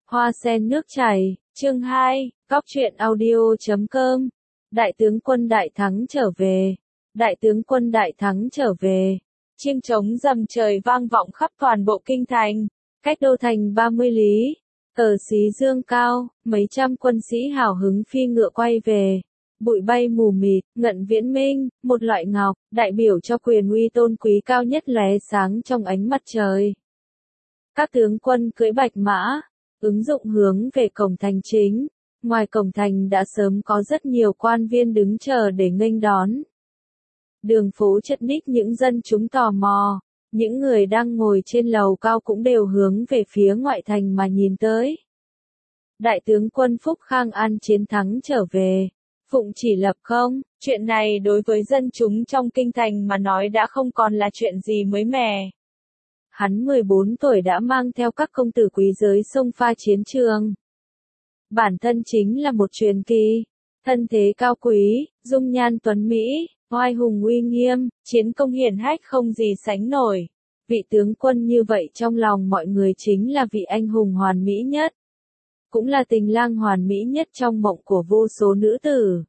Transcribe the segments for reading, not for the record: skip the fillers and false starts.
Hoa sen nước chảy, chương 2, Góc truyện audio.com. Đại tướng quân đại thắng trở về. Đại tướng quân đại thắng trở về. Chiêng trống rầm trời vang vọng khắp toàn bộ kinh thành. Cách đô thành 30 lý. Cờ xí dương cao, mấy trăm quân sĩ hào hứng phi ngựa quay về. Bụi bay mù mịt, ngận viễn minh, một loại ngọc, đại biểu cho quyền uy tôn quý cao nhất lóe sáng trong ánh mặt trời. Các tướng quân cưỡi bạch mã, ứng dụng hướng về cổng thành chính. Ngoài cổng thành đã sớm có rất nhiều quan viên đứng chờ để nghênh đón. Đường phố chật ních những dân chúng tò mò, những người đang ngồi trên lầu cao cũng đều hướng về phía ngoại thành mà nhìn tới. Đại tướng quân Phúc Khang An chiến thắng trở về. Phụng chỉ lập không, chuyện này đối với dân chúng trong kinh thành mà nói đã không còn là chuyện gì mới mẻ. Hắn 14 tuổi đã mang theo các công tử quý giới xông pha chiến trường. Bản thân chính là một truyền kỳ, thân thế cao quý, dung nhan tuấn Mỹ, oai hùng uy nghiêm, chiến công hiển hách không gì sánh nổi. Vị tướng quân như vậy trong lòng mọi người chính là vị anh hùng hoàn mỹ nhất. Cũng là tình lang hoàn mỹ nhất trong mộng của vô số nữ tử.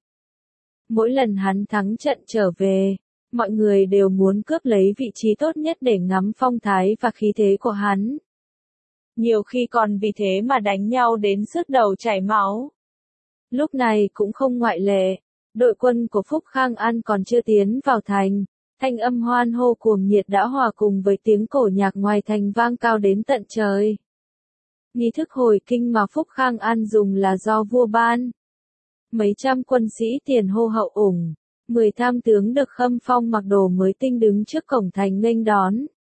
Mỗi lần hắn thắng trận trở về, mọi người đều muốn cướp lấy vị trí tốt nhất để ngắm phong thái và khí thế của hắn. Nhiều khi còn vì thế mà đánh nhau đến sứt đầu chảy máu. Lúc này cũng không ngoại lệ, đội quân của Phúc Khang An còn chưa tiến vào thành, thanh âm hoan hô cuồng nhiệt đã hòa cùng với tiếng cổ nhạc ngoài thành vang cao đến tận trời. Nghi thức hồi kinh mà Phúc Khang An dùng là do vua ban. Mấy trăm quân sĩ tiền hô hậu ủng, 10 tham tướng được khâm phong mặc đồ mới tinh đứng trước cổng thành nghênh đón.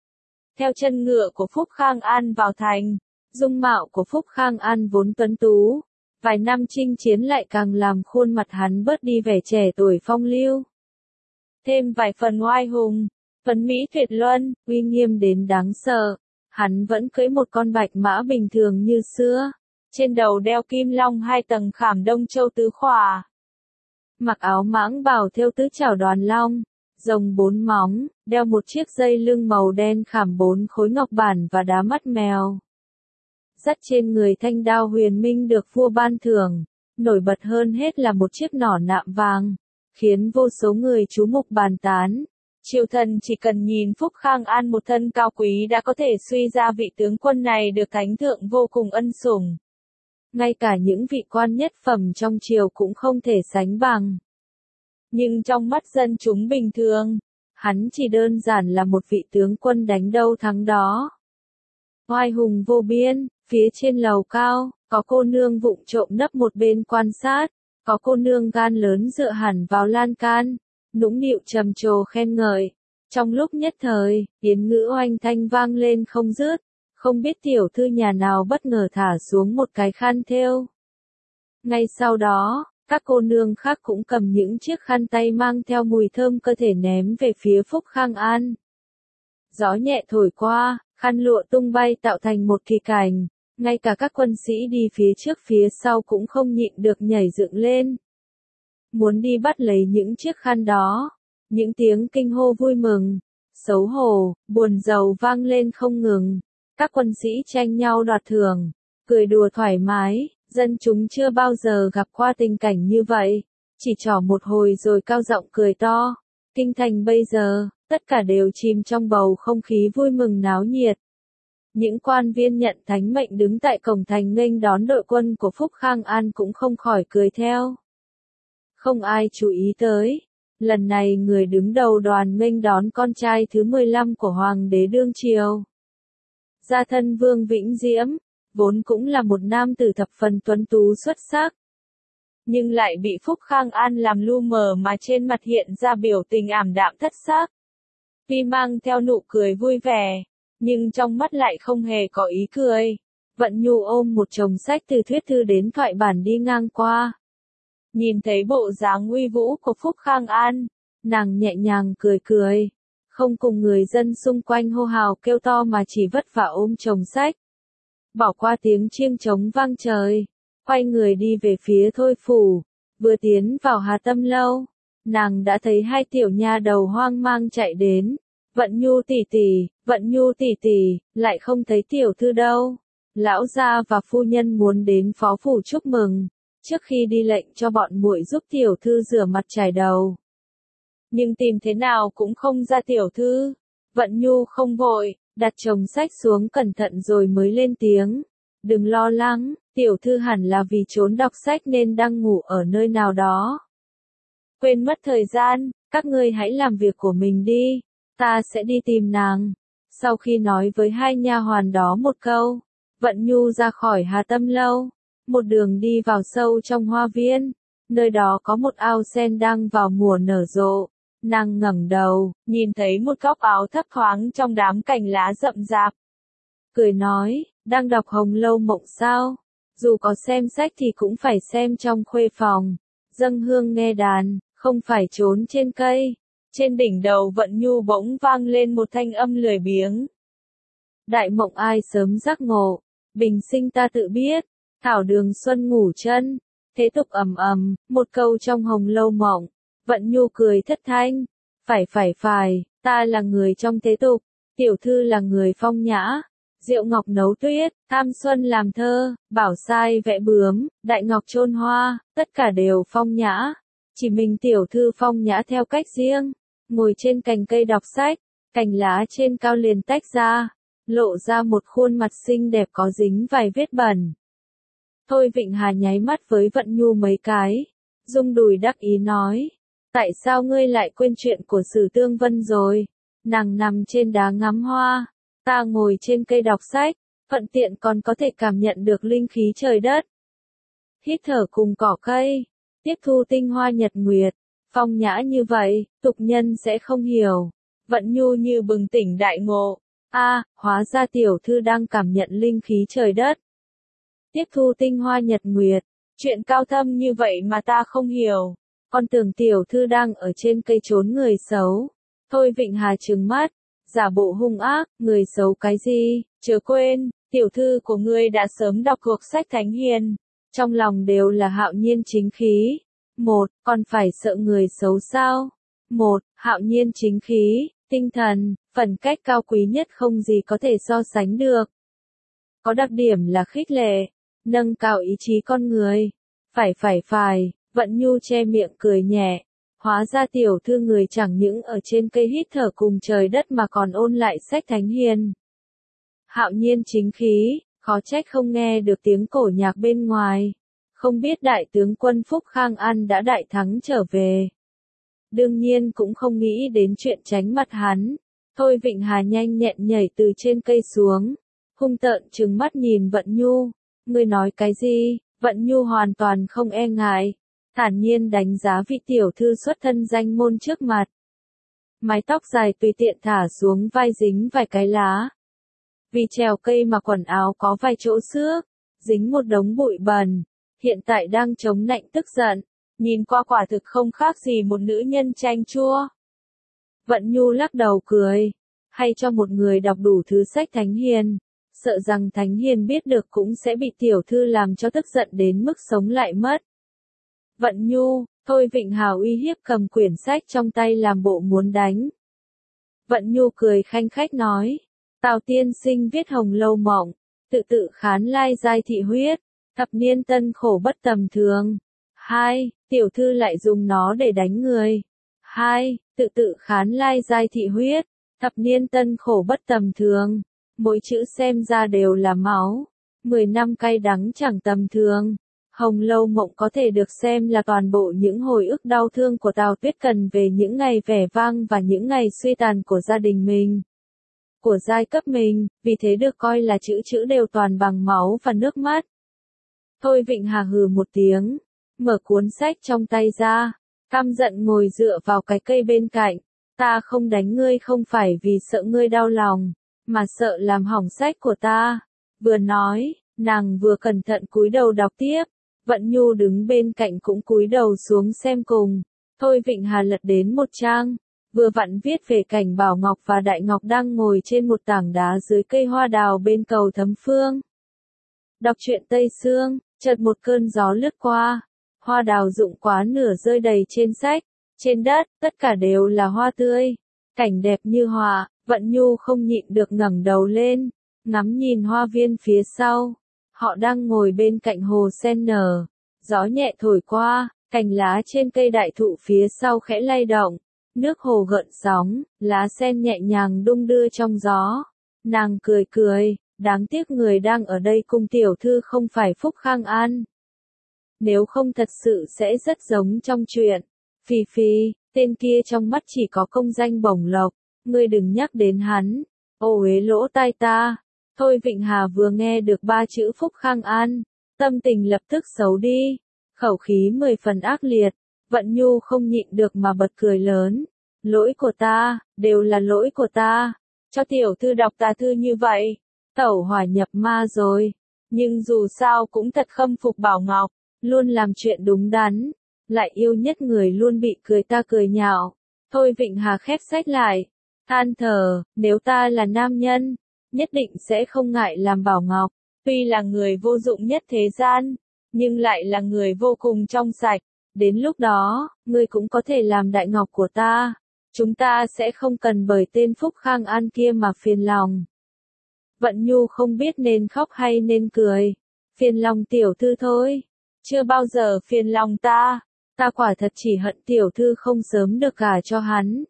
Theo chân ngựa của Phúc Khang An vào thành, dung mạo của Phúc Khang An vốn tuấn tú, vài năm chinh chiến lại càng làm khuôn mặt hắn bớt đi vẻ trẻ tuổi phong lưu. Thêm vài phần oai hùng, tuấn mỹ tuyệt luân, uy nghiêm đến đáng sợ. Hắn vẫn cưỡi một con bạch mã bình thường như xưa, trên đầu đeo kim long 2 tầng khảm đông châu tứ khỏa. Mặc áo mãng bào thêu tứ trảo đoàn long, rồng 4 móng, đeo một chiếc dây lưng màu đen khảm 4 khối ngọc bản và đá mắt mèo. Dắt trên người thanh đao huyền minh được vua ban thưởng, nổi bật hơn hết là một chiếc nỏ nạm vàng, khiến vô số người chú mục bàn tán. Triều thần chỉ cần nhìn Phúc Khang An một thân cao quý đã có thể suy ra vị tướng quân này được thánh thượng vô cùng ân sủng. Ngay cả những vị quan nhất phẩm trong triều cũng không thể sánh bằng. Nhưng trong mắt dân chúng bình thường, hắn chỉ đơn giản là một vị tướng quân đánh đâu thắng đó. Oai hùng vô biên, phía trên lầu cao, có cô nương vụng trộm nấp một bên quan sát, có cô nương gan lớn dựa hẳn vào lan can, nũng nịu trầm trồ khen ngợi. Trong lúc nhất thời, yến ngữ oanh thanh vang lên không dứt, không biết tiểu thư nhà nào bất ngờ thả xuống một cái khăn thêu. Ngay sau đó, các cô nương khác cũng cầm những chiếc khăn tay mang theo mùi thơm cơ thể ném về phía Phúc Khang An. Gió nhẹ thổi qua, khăn lụa tung bay tạo thành một kỳ cảnh, ngay cả các quân sĩ đi phía trước phía sau cũng không nhịn được nhảy dựng lên. Muốn đi bắt lấy những chiếc khăn đó, những tiếng kinh hô vui mừng, xấu hổ, buồn rầu vang lên không ngừng. Các quân sĩ tranh nhau đoạt thưởng, cười đùa thoải mái, dân chúng chưa bao giờ gặp qua tình cảnh như vậy, chỉ trỏ một hồi rồi cao giọng cười to. Kinh thành bây giờ, tất cả đều chìm trong bầu không khí vui mừng náo nhiệt. Những quan viên nhận thánh mệnh đứng tại cổng thành nghênh đón đội quân của Phúc Khang An cũng không khỏi cười theo. Không ai chú ý tới, lần này người đứng đầu đoàn nghênh đón con trai thứ 15 của Hoàng đế đương triều. Gia thân Vương Vĩnh Diễm, vốn cũng là một nam tử thập phần tuấn tú xuất sắc. Nhưng lại bị Phúc Khang An làm lu mờ mà trên mặt hiện ra biểu tình ảm đạm thất sắc. Tuy mang theo nụ cười vui vẻ, nhưng trong mắt lại không hề có ý cười. Vận Nhu ôm một chồng sách từ thuyết thư đến thoại bản đi ngang qua. Nhìn thấy bộ dáng uy vũ của Phúc Khang An, nàng nhẹ nhàng cười cười, không cùng người dân xung quanh hô hào kêu to mà chỉ vất vả ôm chồng sách. Bỏ qua tiếng chiêng trống vang trời, quay người đi về phía Thôi phủ, vừa tiến vào Hà Tâm lâu, nàng đã thấy 2 tiểu nha đầu hoang mang chạy đến. Vận Nhu tỷ tỷ, lại không thấy tiểu thư đâu. Lão gia và phu nhân muốn đến phó phủ chúc mừng, trước khi đi lệnh cho bọn muội giúp tiểu thư rửa mặt chải đầu. Nhưng tìm thế nào cũng không ra tiểu thư. Vận Nhu không vội, đặt chồng sách xuống cẩn thận rồi mới lên tiếng. Đừng lo lắng, tiểu thư hẳn là vì trốn đọc sách nên đang ngủ ở nơi nào đó. Quên mất thời gian, các ngươi hãy làm việc của mình đi, ta sẽ đi tìm nàng. Sau khi nói với hai nha hoàn đó một câu, Vận Nhu ra khỏi Hà Tâm Lâu, một đường đi vào sâu trong hoa viên, nơi đó có một ao sen đang vào mùa nở rộ. Nàng ngẩng đầu, nhìn thấy một góc áo thấp thoáng trong đám cành lá rậm rạp. Cười nói, đang đọc Hồng Lâu Mộng sao? Dù có xem sách thì cũng phải xem trong khuê phòng. Dâng hương nghe đàn, không phải trốn trên cây. Trên đỉnh đầu Vận Nhu bỗng vang lên một thanh âm lười biếng. Đại mộng ai sớm giác ngộ, bình sinh ta tự biết, thảo đường xuân ngủ chân, thế tục ầm ầm, một câu trong Hồng Lâu Mộng. Vận Nhu cười thất thanh, phải, ta là người trong thế tục, tiểu thư là người phong nhã, Diệu Ngọc nấu tuyết, Tham Xuân làm thơ, Bảo Sai vẽ bướm, Đại Ngọc chôn hoa, tất cả đều phong nhã, chỉ mình tiểu thư phong nhã theo cách riêng, ngồi trên cành cây đọc sách, cành lá trên cao liền tách ra, lộ ra một khuôn mặt xinh đẹp có dính vài vết bẩn. Thôi Vịnh Hà nháy mắt với Vận Nhu mấy cái, rung đùi đắc ý nói. Tại sao ngươi lại quên chuyện của Sử Tương Vân rồi? Nàng nằm trên đá ngắm hoa, ta ngồi trên cây đọc sách, thuận tiện còn có thể cảm nhận được linh khí trời đất. Hít thở cùng cỏ cây, tiếp thu tinh hoa nhật nguyệt, phong nhã như vậy, tục nhân sẽ không hiểu. Vận Nhu như bừng tỉnh đại ngộ, hóa ra tiểu thư đang cảm nhận linh khí trời đất. Tiếp thu tinh hoa nhật nguyệt, chuyện cao thâm như vậy mà ta không hiểu. Con tưởng tiểu thư đang ở trên cây trốn người xấu. Thôi Vịnh Hà trừng mắt, giả bộ hung ác, người xấu cái gì, chớ quên, tiểu thư của ngươi đã sớm đọc thuộc sách Thánh Hiền. Trong lòng đều là hạo nhiên chính khí. Một, còn phải sợ người xấu sao? Một, hạo nhiên chính khí, tinh thần, phần cách cao quý nhất không gì có thể so sánh được. Có đặc điểm là khích lệ, nâng cao ý chí con người. Phải. Vận Nhu che miệng cười nhẹ, hóa ra tiểu thư người chẳng những ở trên cây hít thở cùng trời đất mà còn ôn lại sách Thánh Hiền. Hạo nhiên chính khí, khó trách không nghe được tiếng cổ nhạc bên ngoài, không biết đại tướng quân Phúc Khang An đã đại thắng trở về. Đương nhiên cũng không nghĩ đến chuyện tránh mặt hắn, Thôi Vịnh Hà nhanh nhẹn nhảy từ trên cây xuống, hung tợn trừng mắt nhìn Vận Nhu, ngươi nói cái gì? Vận Nhu hoàn toàn không e ngại. Thản nhiên đánh giá vị tiểu thư xuất thân danh môn trước mặt. Mái tóc dài tùy tiện thả xuống vai dính vài cái lá. Vì trèo cây mà quần áo có vài chỗ xước, dính một đống bụi bẩn. Hiện tại đang chống nạnh tức giận, nhìn qua quả thực không khác gì một nữ nhân chanh chua. Vận Nhu lắc đầu cười, hay cho một người đọc đủ thứ sách Thánh Hiền, sợ rằng Thánh Hiền biết được cũng sẽ bị tiểu thư làm cho tức giận đến mức sống lại mất. Vận Nhu, Thôi Vịnh Hào uy hiếp cầm quyển sách trong tay làm bộ muốn đánh. Vận Nhu cười khanh khách nói, Tào tiên sinh viết Hồng Lâu Mộng, tự khán lai giai thị huyết, thập niên tân khổ bất tầm thường. 2. Tiểu thư lại dùng nó để đánh người. 2. Tự khán lai giai thị huyết, thập niên tân khổ bất tầm thường. Mỗi chữ xem ra đều là máu. 10 năm cay đắng chẳng tầm thường. Hồng Lâu Mộng có thể được xem là toàn bộ những hồi ức đau thương của Tào Tuyết Cần về những ngày vẻ vang và những ngày suy tàn của gia đình mình, của giai cấp mình, vì thế được coi là chữ đều toàn bằng máu và nước mắt. Thôi Vịnh Hà hừ một tiếng, mở cuốn sách trong tay ra, căm giận ngồi dựa vào cái cây bên cạnh. Ta không đánh ngươi không phải vì sợ ngươi đau lòng, mà sợ làm hỏng sách của ta. Vừa nói, nàng vừa cẩn thận cúi đầu đọc tiếp. Vận Nhu đứng bên cạnh cũng cúi đầu xuống xem cùng. Thôi Vịnh Hà lật đến một trang, vừa vặn viết về cảnh Bảo Ngọc và Đại Ngọc đang ngồi trên một tảng đá dưới cây hoa đào bên cầu Thấm Phương. Đọc truyện Tây Sương, chợt một cơn gió lướt qua, hoa đào rụng quá nửa rơi đầy trên sách, trên đất, tất cả đều là hoa tươi, cảnh đẹp như họa. Vận Nhu không nhịn được ngẩng đầu lên, ngắm nhìn hoa viên phía sau. Họ đang ngồi bên cạnh hồ sen nở, gió nhẹ thổi qua, cành lá trên cây đại thụ phía sau khẽ lay động, nước hồ gợn sóng, lá sen nhẹ nhàng đung đưa trong gió. Nàng cười cười, đáng tiếc người đang ở đây cùng tiểu thư không phải Phúc Khang An. Nếu không thật sự sẽ rất giống trong truyện. Phì phì, tên kia trong mắt chỉ có công danh bổng lộc, ngươi đừng nhắc đến hắn. Ô uế lỗ tai ta. Thôi Vịnh Hà vừa nghe được 3 chữ Phúc Khang An, tâm tình lập tức xấu đi, khẩu khí 10 phần ác liệt. Vận Nhu không nhịn được mà bật cười lớn. Lỗi của ta, đều là lỗi của ta. Cho tiểu thư đọc tà thư như vậy, tẩu hỏa nhập ma rồi. Nhưng dù sao cũng thật khâm phục Bảo Ngọc, luôn làm chuyện đúng đắn, lại yêu nhất người luôn bị cười ta cười nhạo. Thôi Vịnh Hà khép sách lại, than thở, nếu ta là nam nhân, nhất định sẽ không ngại làm Bảo Ngọc. Tuy là người vô dụng nhất thế gian, nhưng lại là người vô cùng trong sạch. Đến lúc đó, ngươi cũng có thể làm đại ngọc của ta. Chúng ta sẽ không cần bởi tên Phúc Khang An kia mà phiền lòng. Vận Nhu không biết nên khóc hay nên cười. Phiền lòng tiểu thư thôi. Chưa bao giờ phiền lòng ta. Ta quả thật chỉ hận tiểu thư không sớm được gả cho hắn.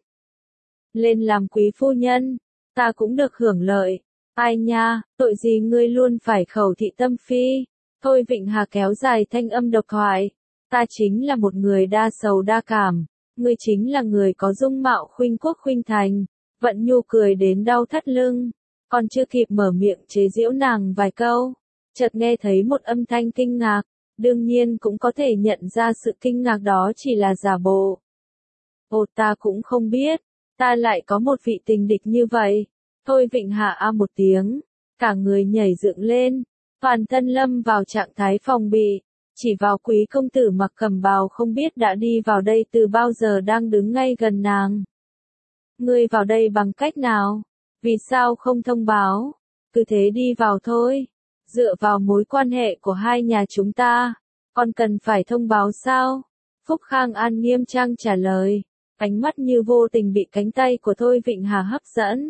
Lên làm quý phu nhân, ta cũng được hưởng lợi. Ai nha, tội gì ngươi luôn phải khẩu thị tâm phi. Thôi Vịnh Hà kéo dài thanh âm độc thoại. Ta chính là một người đa sầu đa cảm. Ngươi chính là người có dung mạo khuynh quốc khuynh thành. Vận Nhu cười đến đau thắt lưng. Còn chưa kịp mở miệng chế giễu nàng vài câu, chợt nghe thấy một âm thanh kinh ngạc. Đương nhiên cũng có thể nhận ra sự kinh ngạc đó chỉ là giả bộ. Ồ, ta cũng không biết, ta lại có một vị tình địch như vậy. Thôi Vịnh Hạ a một tiếng, cả người nhảy dựng lên, toàn thân lâm vào trạng thái phòng bị. Chỉ vào quý công tử mặc cẩm bào không biết đã đi vào đây từ bao giờ đang đứng ngay gần nàng. Ngươi vào đây bằng cách nào? Vì sao không thông báo? Cứ thế đi vào thôi. Dựa vào mối quan hệ của hai nhà chúng ta, còn cần phải thông báo sao? Phúc Khang An nghiêm trang trả lời, ánh mắt như vô tình bị cánh tay của Thôi Vịnh Hà hấp dẫn.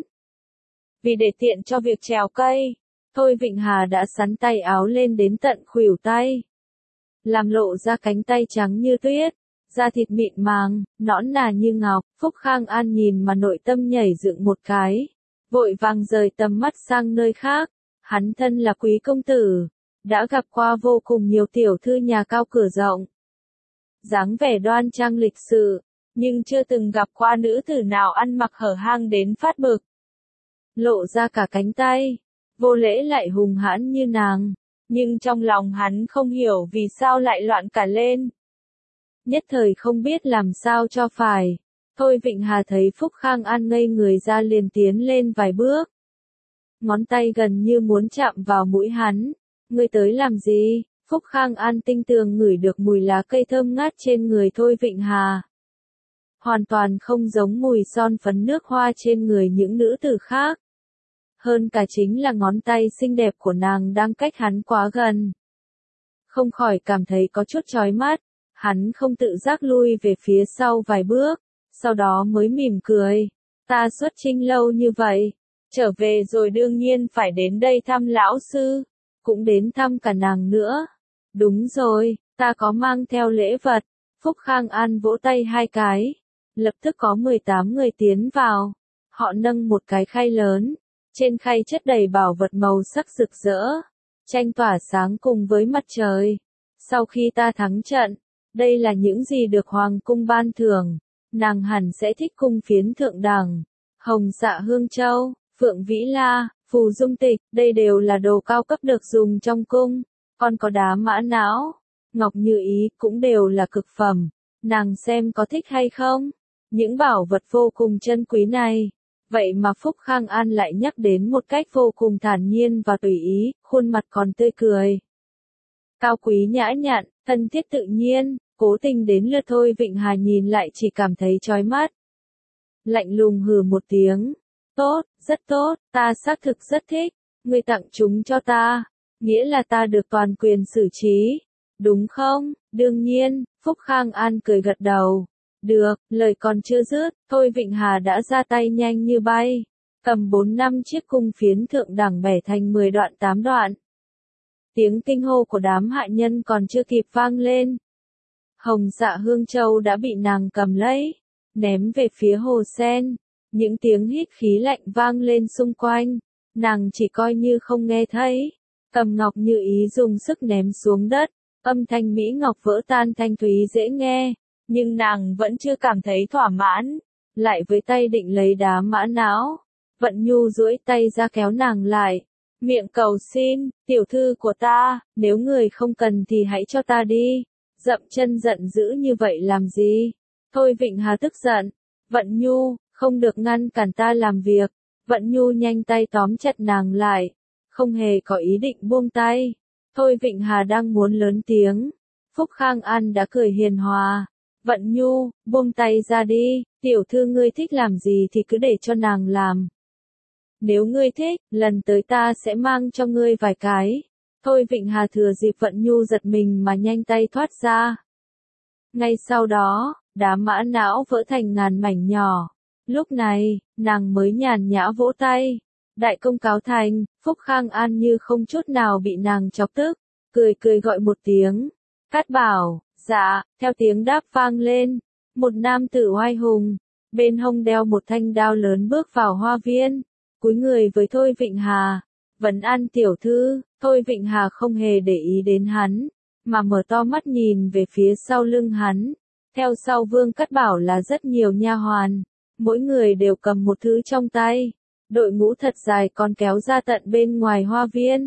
Vì để tiện cho việc trèo cây, Thôi Vịnh Hà đã sắn tay áo lên đến tận khuỷu tay, làm lộ ra cánh tay trắng như tuyết, da thịt mịn màng, nõn nà như ngọc. Phúc Khang An nhìn mà nội tâm nhảy dựng một cái, vội vàng rời tầm mắt sang nơi khác. Hắn thân là quý công tử, đã gặp qua vô cùng nhiều tiểu thư nhà cao cửa rộng, dáng vẻ đoan trang lịch sự, nhưng chưa từng gặp qua nữ tử nào ăn mặc hở hang đến phát bực, lộ ra cả cánh tay, vô lễ lại hùng hãn như nàng. Nhưng trong lòng hắn không hiểu vì sao lại loạn cả lên. Nhất thời không biết làm sao cho phải. Thôi Vịnh Hà thấy Phúc Khang An ngây người ra liền tiến lên vài bước. Ngón tay gần như muốn chạm vào mũi hắn. Ngươi tới làm gì? Phúc Khang An tinh tường ngửi được mùi lá cây thơm ngát trên người Thôi Vịnh Hà. Hoàn toàn không giống mùi son phấn nước hoa trên người những nữ tử khác. Hơn cả chính là ngón tay xinh đẹp của nàng đang cách hắn quá gần. Không khỏi cảm thấy có chút chói mắt, hắn không tự giác lui về phía sau vài bước, sau đó mới mỉm cười. Ta xuất chinh lâu như vậy, trở về rồi đương nhiên phải đến đây thăm lão sư, cũng đến thăm cả nàng nữa. Đúng rồi, ta có mang theo lễ vật. Phúc Khang An vỗ tay hai cái, lập tức có 18 người tiến vào. Họ nâng một cái khay lớn. Trên khay chất đầy bảo vật màu sắc rực rỡ, tranh tỏa sáng cùng với mặt trời. Sau khi ta thắng trận, đây là những gì được Hoàng cung ban thưởng. Nàng hẳn sẽ thích cung phiến thượng đẳng, hồng xạ hương châu, phượng vĩ la, phù dung tịch, đây đều là đồ cao cấp được dùng trong cung. Còn có đá mã não, ngọc như ý cũng đều là cực phẩm. Nàng xem có thích hay không? Những bảo vật vô cùng chân quý này. Vậy mà Phúc Khang An lại nhắc đến một cách vô cùng thản nhiên và tùy ý, khuôn mặt còn tươi cười. Cao quý nhã nhặn, thân thiết tự nhiên, cố tình đến lượt Thôi Vịnh Hà nhìn lại chỉ cảm thấy chói mắt. Lạnh lùng hừ một tiếng. Tốt, rất tốt, ta xác thực rất thích. Ngươi tặng chúng cho ta, nghĩa là ta được toàn quyền xử trí. Đúng không? Đương nhiên, Phúc Khang An cười gật đầu. Được, lời còn chưa dứt, Thôi Vịnh Hà đã ra tay nhanh như bay. cầm 4-5 chiếc cung phiến thượng đẳng bẻ thành 10 đoạn 8 đoạn. Tiếng kinh hô của đám hạ nhân còn chưa kịp vang lên. Hồng Dạ Hương Châu đã bị nàng cầm lấy, ném về phía hồ sen. Những tiếng hít khí lạnh vang lên xung quanh, nàng chỉ coi như không nghe thấy. Cầm ngọc như ý dùng sức ném xuống đất, âm thanh mỹ ngọc vỡ tan thanh thúy dễ nghe, nhưng nàng vẫn chưa cảm thấy thỏa mãn. Lại với tay định lấy đá mã não, Vận Nhu duỗi tay ra kéo nàng lại, miệng cầu xin, tiểu thư của ta, nếu người không cần thì hãy cho ta đi. Dậm chân giận dữ như vậy làm gì? Thôi Vịnh Hà tức giận, Vận Nhu, không được ngăn cản ta làm việc. Vận Nhu nhanh tay tóm chặt nàng lại, không hề có ý định buông tay. Thôi Vịnh Hà đang muốn lớn tiếng, Phúc Khang An đã cười hiền hòa. Vận Nhu, buông tay ra đi, tiểu thư ngươi thích làm gì thì cứ để cho nàng làm. Nếu ngươi thích, lần tới ta sẽ mang cho ngươi vài cái. Thôi Vịnh Hà thừa dịp Vận Nhu giật mình mà nhanh tay thoát ra. Ngay sau đó, đá mã não vỡ thành ngàn mảnh nhỏ. Lúc này, nàng mới nhàn nhã vỗ tay. Đại công cáo thành, Phúc Khang An như không chút nào bị nàng chọc tức, cười cười gọi một tiếng. Cát Bảo, dạ, theo tiếng đáp vang lên. Một nam tử oai hùng, bên hông đeo một thanh đao lớn bước vào hoa viên, cúi người với Thôi Vịnh Hà. Vấn an tiểu thư. Thôi Vịnh Hà không hề để ý đến hắn, mà mở to mắt nhìn về phía sau lưng hắn. Theo sau Vương Cát Bảo là rất nhiều nha hoàn, mỗi người đều cầm một thứ trong tay. Đội ngũ thật dài còn kéo ra tận bên ngoài hoa viên.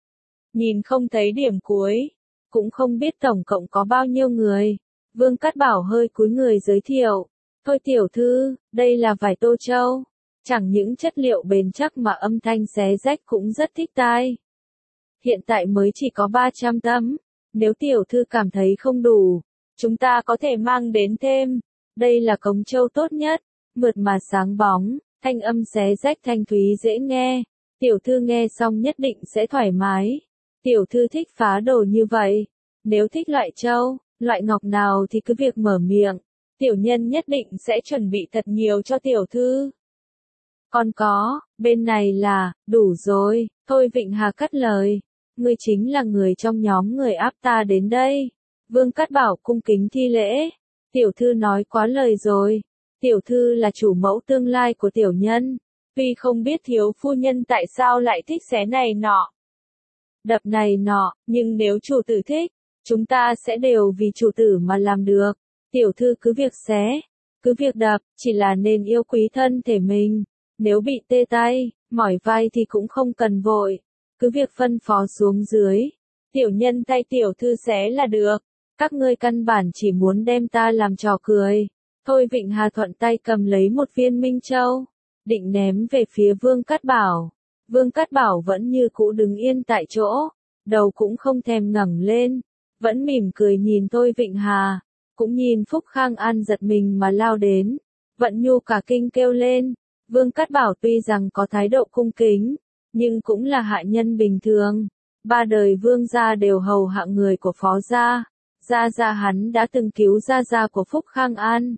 Nhìn không thấy điểm cuối, cũng không biết tổng cộng có bao nhiêu người. Vương Cát Bảo hơi cúi người giới thiệu. Thôi tiểu thư, đây là vải Tô Châu. Chẳng những chất liệu bền chắc mà âm thanh xé rách cũng rất thích tai. Hiện tại mới chỉ có 300 tấm. Nếu tiểu thư cảm thấy không đủ, chúng ta có thể mang đến thêm. Đây là cống châu tốt nhất, mượt mà sáng bóng, thanh âm xé rách thanh thúy dễ nghe. Tiểu thư nghe xong nhất định sẽ thoải mái. Tiểu thư thích phá đồ như vậy. Nếu thích loại châu, loại ngọc nào thì cứ việc mở miệng. Tiểu nhân nhất định sẽ chuẩn bị thật nhiều cho tiểu thư. Còn có, bên này là, đủ rồi. Thôi Vịnh Hà cắt lời. Ngươi chính là người trong nhóm người áp ta đến đây. Vương Cát Bảo cung kính thi lễ. Tiểu thư nói quá lời rồi. Tiểu thư là chủ mẫu tương lai của tiểu nhân. Tuy không biết thiếu phu nhân tại sao lại thích xé này nọ, đập này nọ, nhưng nếu chủ tử thích, chúng ta sẽ đều vì chủ tử mà làm được. Tiểu thư cứ việc xé, cứ việc đập, chỉ là nên yêu quý thân thể mình. Nếu bị tê tay, mỏi vai thì cũng không cần vội. Cứ việc phân phó xuống dưới. Tiểu nhân thay tiểu thư xé là được. Các ngươi căn bản chỉ muốn đem ta làm trò cười. Thôi Vịnh Hà thuận tay cầm lấy một viên minh châu, định ném về phía Vương Cát Bảo. Vương Cát Bảo vẫn như cũ đứng yên tại chỗ, đầu cũng không thèm ngẩng lên, vẫn mỉm cười nhìn Thôi Vịnh Hà, cũng nhìn Phúc Khang An giật mình mà lao đến. Vận Nhu cả kinh kêu lên. Vương Cát Bảo tuy rằng có thái độ cung kính, nhưng cũng là hạ nhân bình thường. 3 đời vương gia đều hầu hạ người của phó gia. Gia gia hắn đã từng cứu gia gia của Phúc Khang An.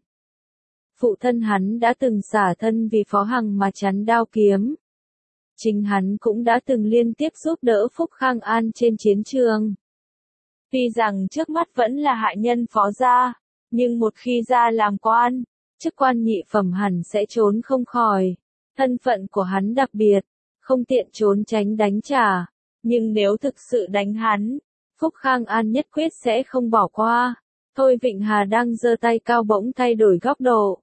Phụ thân hắn đã từng xả thân vì Phó Hằng mà chắn đao kiếm. Chính hắn cũng đã từng liên tiếp giúp đỡ Phúc Khang An trên chiến trường. Tuy rằng trước mắt vẫn là hạ nhân phó gia, nhưng một khi ra làm quan, chức quan nhị phẩm hẳn sẽ trốn không khỏi. Thân phận của hắn đặc biệt, không tiện trốn tránh đánh trả. Nhưng nếu thực sự đánh hắn, Phúc Khang An nhất quyết sẽ không bỏ qua. Thôi Vịnh Hà đang giơ tay cao bỗng thay đổi góc độ,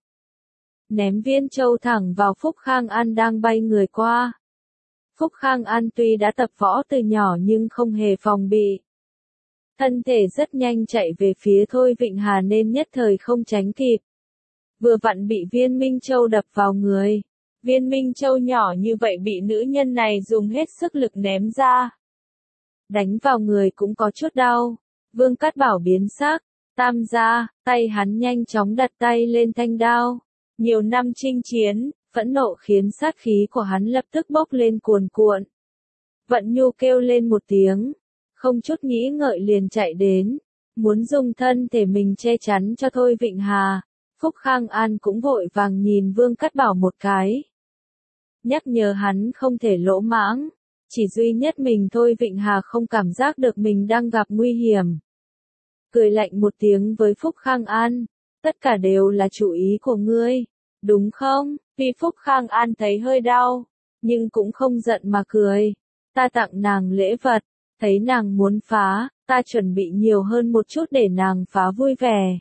ném viên châu thẳng vào Phúc Khang An đang bay người qua. Phúc Khang An tuy đã tập võ từ nhỏ nhưng không hề phòng bị. Thân thể rất nhanh chạy về phía Thôi Vịnh Hà nên nhất thời không tránh kịp. Vừa vặn bị viên minh châu đập vào người. Viên minh châu nhỏ như vậy bị nữ nhân này dùng hết sức lực ném ra. Đánh vào người cũng có chút đau. Vương Cát Bảo biến sắc. Tam gia, tay hắn nhanh chóng đặt tay lên thanh đao. Nhiều năm chinh chiến, phẫn nộ khiến sát khí của hắn lập tức bốc lên cuồn cuộn. Vận Nhu kêu lên một tiếng, không chút nghĩ ngợi liền chạy đến, muốn dùng thân thể mình che chắn cho Thôi Vịnh Hà. Phúc Khang An cũng vội vàng nhìn Vương Cát Bảo một cái. nhắc nhở hắn không thể lỗ mãng. Chỉ duy nhất mình thôi Vịnh Hà không cảm giác được mình đang gặp nguy hiểm. Cười lạnh một tiếng với Phúc Khang An, tất cả đều là chủ ý của ngươi, đúng không? Vì Phúc Khang An thấy hơi đau, nhưng cũng không giận mà cười. Ta tặng nàng lễ vật, thấy nàng muốn phá, ta chuẩn bị nhiều hơn một chút để nàng phá vui vẻ.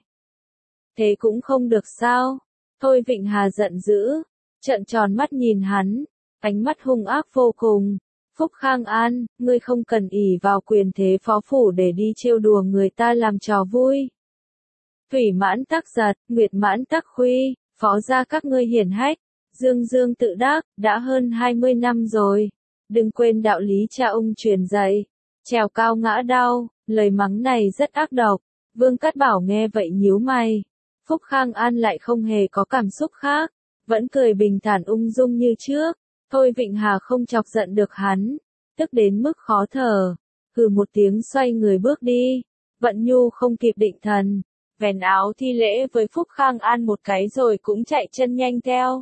Thế cũng không được sao? Thôi Vịnh Hà giận dữ, trợn tròn mắt nhìn hắn, ánh mắt hung ác vô cùng. Phúc Khang An, ngươi không cần ỷ vào quyền thế phó phủ để đi trêu đùa người ta làm trò vui. Thủy mãn tắc giật, nguyệt mãn tắc khuy, phó gia các ngươi hiển hách, dương dương tự đắc, đã hơn 20 năm rồi. Đừng quên đạo lý cha ông truyền dạy, trèo cao ngã đau, lời mắng này rất ác độc. Vương Cát Bảo nghe vậy nhíu mày. Phúc Khang An lại không hề có cảm xúc khác, vẫn cười bình thản ung dung như trước. Thôi Vịnh Hà không chọc giận được hắn, tức đến mức khó thở, hừ một tiếng xoay người bước đi. Vận Nhu không kịp định thần, vén áo thi lễ với Phúc Khang An một cái rồi cũng chạy chân nhanh theo.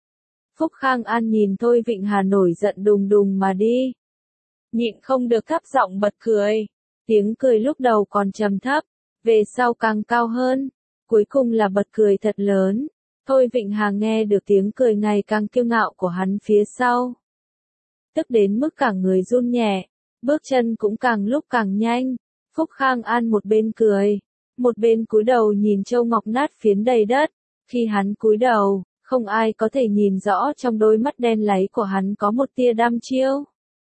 Phúc Khang An nhìn Thôi Vịnh Hà nổi giận đùng đùng mà đi. Nhịn không được thấp giọng bật cười, tiếng cười lúc đầu còn trầm thấp, về sau càng cao hơn, cuối cùng là bật cười thật lớn. Thôi Vịnh Hà nghe được tiếng cười ngày càng kiêu ngạo của hắn phía sau. Tức đến mức cả người run nhẹ, bước chân cũng càng lúc càng nhanh. Phúc Khang An một bên cười, một bên cúi đầu nhìn châu ngọc nát phiến đầy đất. Khi hắn cúi đầu, không ai có thể nhìn rõ trong đôi mắt đen láy của hắn có một tia đăm chiêu.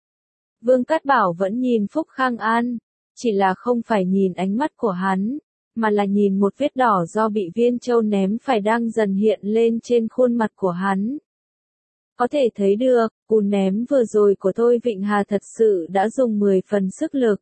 Vương Cát Bảo vẫn nhìn Phúc Khang An, chỉ là không phải nhìn ánh mắt của hắn, mà là nhìn một vết đỏ do bị viên châu ném phải đang dần hiện lên trên khuôn mặt của hắn. Có thể thấy được, cú ném vừa rồi của Thôi Vịnh Hà thật sự đã dùng 10 phần sức lực.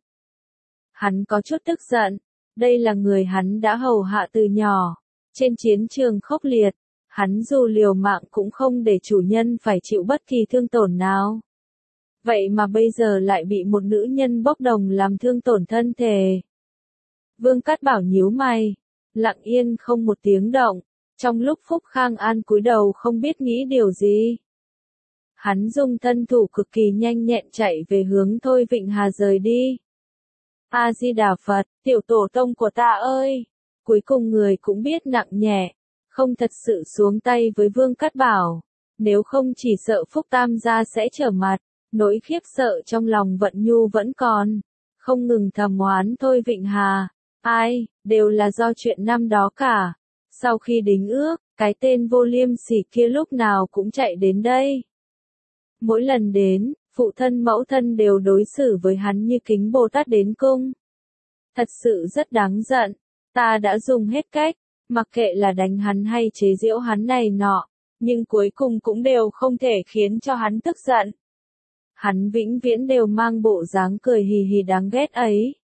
Hắn có chút tức giận, đây là người hắn đã hầu hạ từ nhỏ, trên chiến trường khốc liệt, hắn dù liều mạng cũng không để chủ nhân phải chịu bất kỳ thương tổn nào. Vậy mà bây giờ lại bị một nữ nhân bốc đồng làm thương tổn thân thể. Vương Cát Bảo nhíu mày, lặng yên không một tiếng động, trong lúc Phúc Khang An cúi đầu không biết nghĩ điều gì. Hắn dùng thân thủ cực kỳ nhanh nhẹn chạy về hướng Thôi Vịnh Hà rời đi. A Di Đà Phật, tiểu tổ tông của ta ơi! Cuối cùng người cũng biết nặng nhẹ, không thật sự xuống tay với Vương Cát Bảo, nếu không chỉ sợ Phúc Tam gia sẽ trở mặt. Nỗi khiếp sợ trong lòng Vận Nhu vẫn còn, không ngừng thầm oán Thôi Vịnh Hà. Ai, đều là do chuyện năm đó cả. Sau khi đính ước, cái tên vô liêm sỉ kia lúc nào cũng chạy đến đây. Mỗi lần đến, phụ thân mẫu thân đều đối xử với hắn như kính Bồ Tát đến cung. Thật sự rất đáng giận, ta đã dùng hết cách, mặc kệ là đánh hắn hay chế giễu hắn này nọ, nhưng cuối cùng cũng đều không thể khiến cho hắn tức giận. Hắn vĩnh viễn đều mang bộ dáng cười hì hì đáng ghét ấy.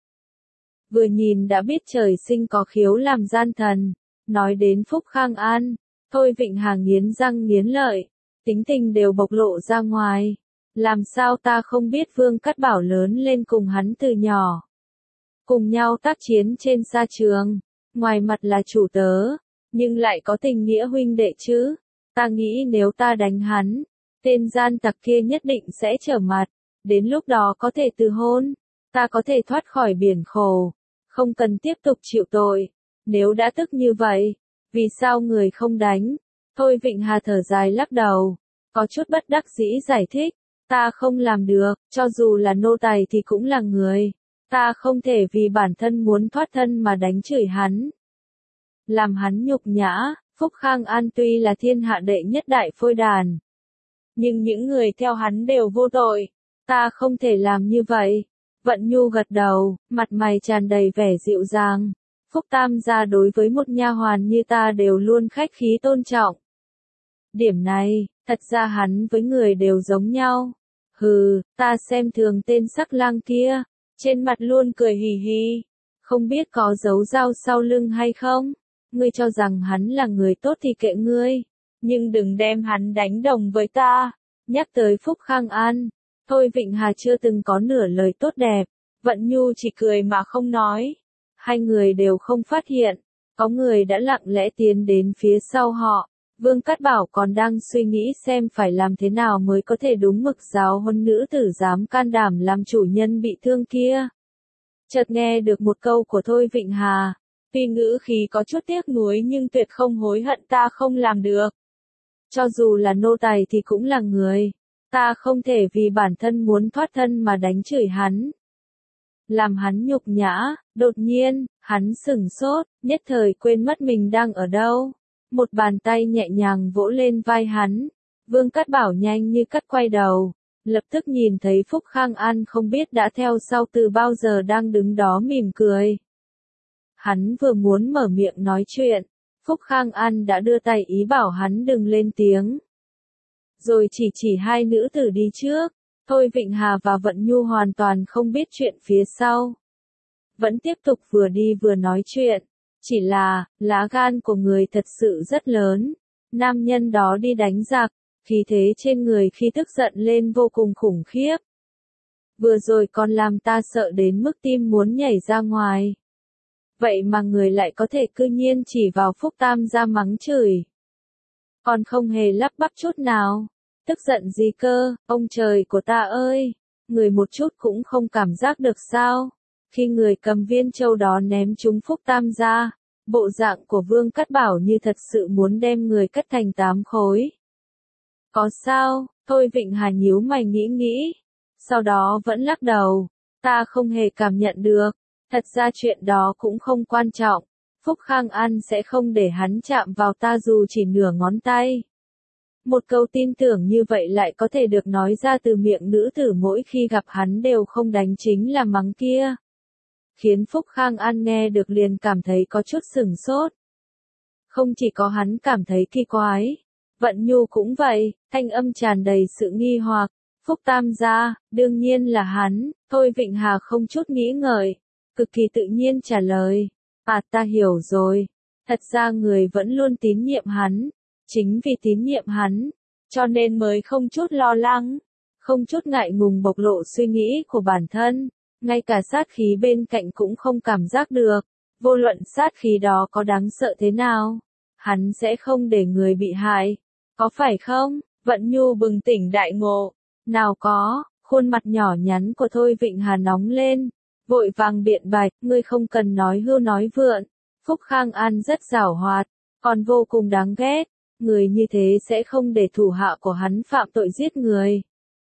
Vừa nhìn đã biết trời sinh có khiếu làm gian thần. Nói đến Phúc Khang An, Thôi Vịnh Hà nghiến răng nghiến lợi, tính tình đều bộc lộ ra ngoài. Làm sao ta không biết Vương Cát Bảo lớn lên cùng hắn từ nhỏ. Cùng nhau tác chiến trên sa trường, ngoài mặt là chủ tớ, nhưng lại có tình nghĩa huynh đệ chứ. Ta nghĩ nếu ta đánh hắn, tên gian tặc kia nhất định sẽ trở mặt, đến lúc đó có thể từ hôn, ta có thể thoát khỏi biển khổ, không cần tiếp tục chịu tội. Nếu đã tức như vậy, vì sao người không đánh? Thôi Vịnh Hà thở dài lắc đầu, có chút bất đắc dĩ giải thích, ta không làm được, cho dù là nô tài thì cũng là người, ta không thể vì bản thân muốn thoát thân mà đánh chửi hắn. Làm hắn nhục nhã, Phúc Khang An tuy là thiên hạ đệ nhất đại phôi đàn, nhưng những người theo hắn đều vô tội, ta không thể làm như vậy. Vận Nhu gật đầu, mặt mày tràn đầy vẻ dịu dàng. Phúc Tam gia đối với một nha hoàn như ta đều luôn khách khí tôn trọng. Điểm này, thật ra hắn với người đều giống nhau. Hừ, ta xem thường tên sắc lang kia, trên mặt luôn cười hì hì, không biết có giấu dao sau lưng hay không. Ngươi cho rằng hắn là người tốt thì kệ ngươi, nhưng đừng đem hắn đánh đồng với ta. Nhắc tới Phúc Khang An, Thôi Vịnh Hà chưa từng có nửa lời tốt đẹp, Vận Nhu chỉ cười mà không nói. Hai người đều không phát hiện, có người đã lặng lẽ tiến đến phía sau họ, Vương Cát Bảo còn đang suy nghĩ xem phải làm thế nào mới có thể đúng mực giáo huấn nữ tử dám can đảm làm chủ nhân bị thương kia. Chợt nghe được một câu của Thôi Vịnh Hà, tuy ngữ khí có chút tiếc nuối nhưng tuyệt không hối hận, ta không làm được. Cho dù là nô tài thì cũng là người, ta không thể vì bản thân muốn thoát thân mà đánh chửi hắn. Làm hắn nhục nhã, đột nhiên, hắn sửng sốt, nhất thời quên mất mình đang ở đâu. Một bàn tay nhẹ nhàng vỗ lên vai hắn, Vương Cát Bảo nhanh như cắt quay đầu, lập tức nhìn thấy Phúc Khang An không biết đã theo sau từ bao giờ đang đứng đó mỉm cười. Hắn vừa muốn mở miệng nói chuyện, Phúc Khang An đã đưa tay ý bảo hắn đừng lên tiếng. Rồi chỉ hai nữ tử đi trước, Thôi Vịnh Hà và Vận Nhu hoàn toàn không biết chuyện phía sau. Vẫn tiếp tục vừa đi vừa nói chuyện, chỉ là, lá gan của người thật sự rất lớn. Nam nhân đó đi đánh giặc, khí thế trên người khi tức giận lên vô cùng khủng khiếp. Vừa rồi còn làm ta sợ đến mức tim muốn nhảy ra ngoài. Vậy mà người lại có thể cư nhiên chỉ vào Phúc Tam gia mắng chửi. Còn không hề lắp bắp chút nào. Tức giận gì cơ, ông trời của ta ơi, người một chút cũng không cảm giác được sao? Khi người cầm viên châu đó ném trúng Phúc Tam gia, bộ dạng của Vương Cát Bảo như thật sự muốn đem người cắt thành 8 khối. Có sao? Thôi Vịnh Hà nhíu mày nghĩ, sau đó vẫn lắc đầu, ta không hề cảm nhận được, thật ra chuyện đó cũng không quan trọng, Phúc Khang An sẽ không để hắn chạm vào ta dù chỉ nửa ngón tay. Một câu tin tưởng như vậy lại có thể được nói ra từ miệng nữ tử mỗi khi gặp hắn đều không đánh chính là mắng kia. Khiến Phúc Khang An nghe được liền cảm thấy có chút sửng sốt. Không chỉ có hắn cảm thấy kỳ quái, Vận Nhu cũng vậy, thanh âm tràn đầy sự nghi hoặc. Phúc Tam gia, đương nhiên là hắn, Thôi Vịnh Hà không chút nghĩ ngợi, cực kỳ tự nhiên trả lời. À, ta hiểu rồi, thật ra người vẫn luôn tín nhiệm hắn. Chính vì tín nhiệm hắn, cho nên mới không chút lo lắng, không chút ngại ngùng bộc lộ suy nghĩ của bản thân, ngay cả sát khí bên cạnh cũng không cảm giác được, vô luận sát khí đó có đáng sợ thế nào, hắn sẽ không để người bị hại, có phải không? Vận Nhu bừng tỉnh đại ngộ, nào có, khuôn mặt nhỏ nhắn của Thôi Vịnh Hà nóng lên, vội vàng biện bạch, ngươi không cần nói hưu nói vượn, Phúc Khang An rất giảo hoạt, còn vô cùng đáng ghét. Người như thế sẽ không để thủ hạ của hắn phạm tội giết người.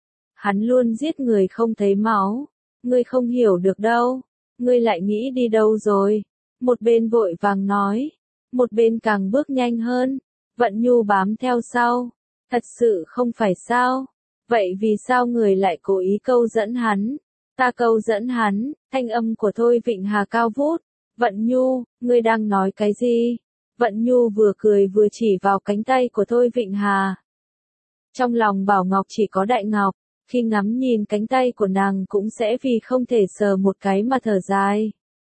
Hắn luôn giết người không thấy máu. Ngươi không hiểu được đâu. Ngươi lại nghĩ đi đâu rồi? Một bên vội vàng nói. Một bên càng bước nhanh hơn. Vận Nhu bám theo sau. Thật sự không phải sao? Vậy vì sao người lại cố ý câu dẫn hắn? Ta câu dẫn hắn, thanh âm của Thôi Vịnh Hà cao vút. Vận Nhu, ngươi đang nói cái gì? Vận Nhu vừa cười vừa chỉ vào cánh tay của Thôi Vịnh Hà. Trong lòng Bảo Ngọc chỉ có Đại Ngọc, khi ngắm nhìn cánh tay của nàng cũng sẽ vì không thể sờ một cái mà thở dài.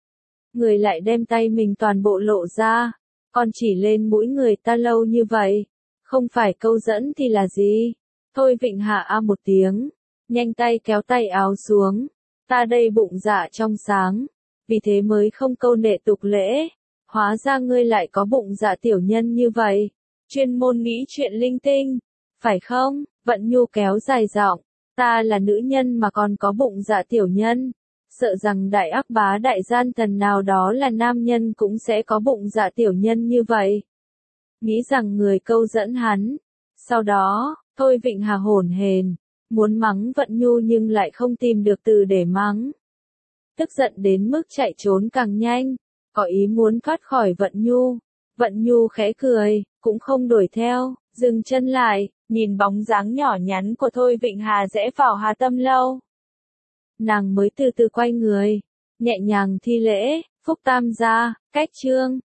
Người lại đem tay mình toàn bộ lộ ra, còn chỉ lên mũi người ta lâu như vậy, không phải câu dẫn thì là gì? Thôi Vịnh Hà a một tiếng, nhanh tay kéo tay áo xuống, ta đây bụng dạ trong sáng, vì thế mới không câu nệ tục lễ. Hóa ra ngươi lại có bụng dạ tiểu nhân như vậy, chuyên môn nghĩ chuyện linh tinh, phải không? Vận Nhu kéo dài giọng, ta là nữ nhân mà còn có bụng dạ tiểu nhân, sợ rằng đại ác bá đại gian thần nào đó là nam nhân cũng sẽ có bụng dạ tiểu nhân như vậy. Nghĩ rằng người câu dẫn hắn, sau đó, Thôi Vịnh Hà hổn hển, muốn mắng Vận Nhu nhưng lại không tìm được từ để mắng. Tức giận đến mức chạy trốn càng nhanh. Có ý muốn thoát khỏi Vận Nhu. Vận Nhu khẽ cười, cũng không đuổi theo, dừng chân lại, nhìn bóng dáng nhỏ nhắn của Thôi Vịnh Hà rẽ vào Hà Tâm Lâu. Nàng mới từ từ quay người, nhẹ nhàng thi lễ, Phúc Tam gia, cách trương.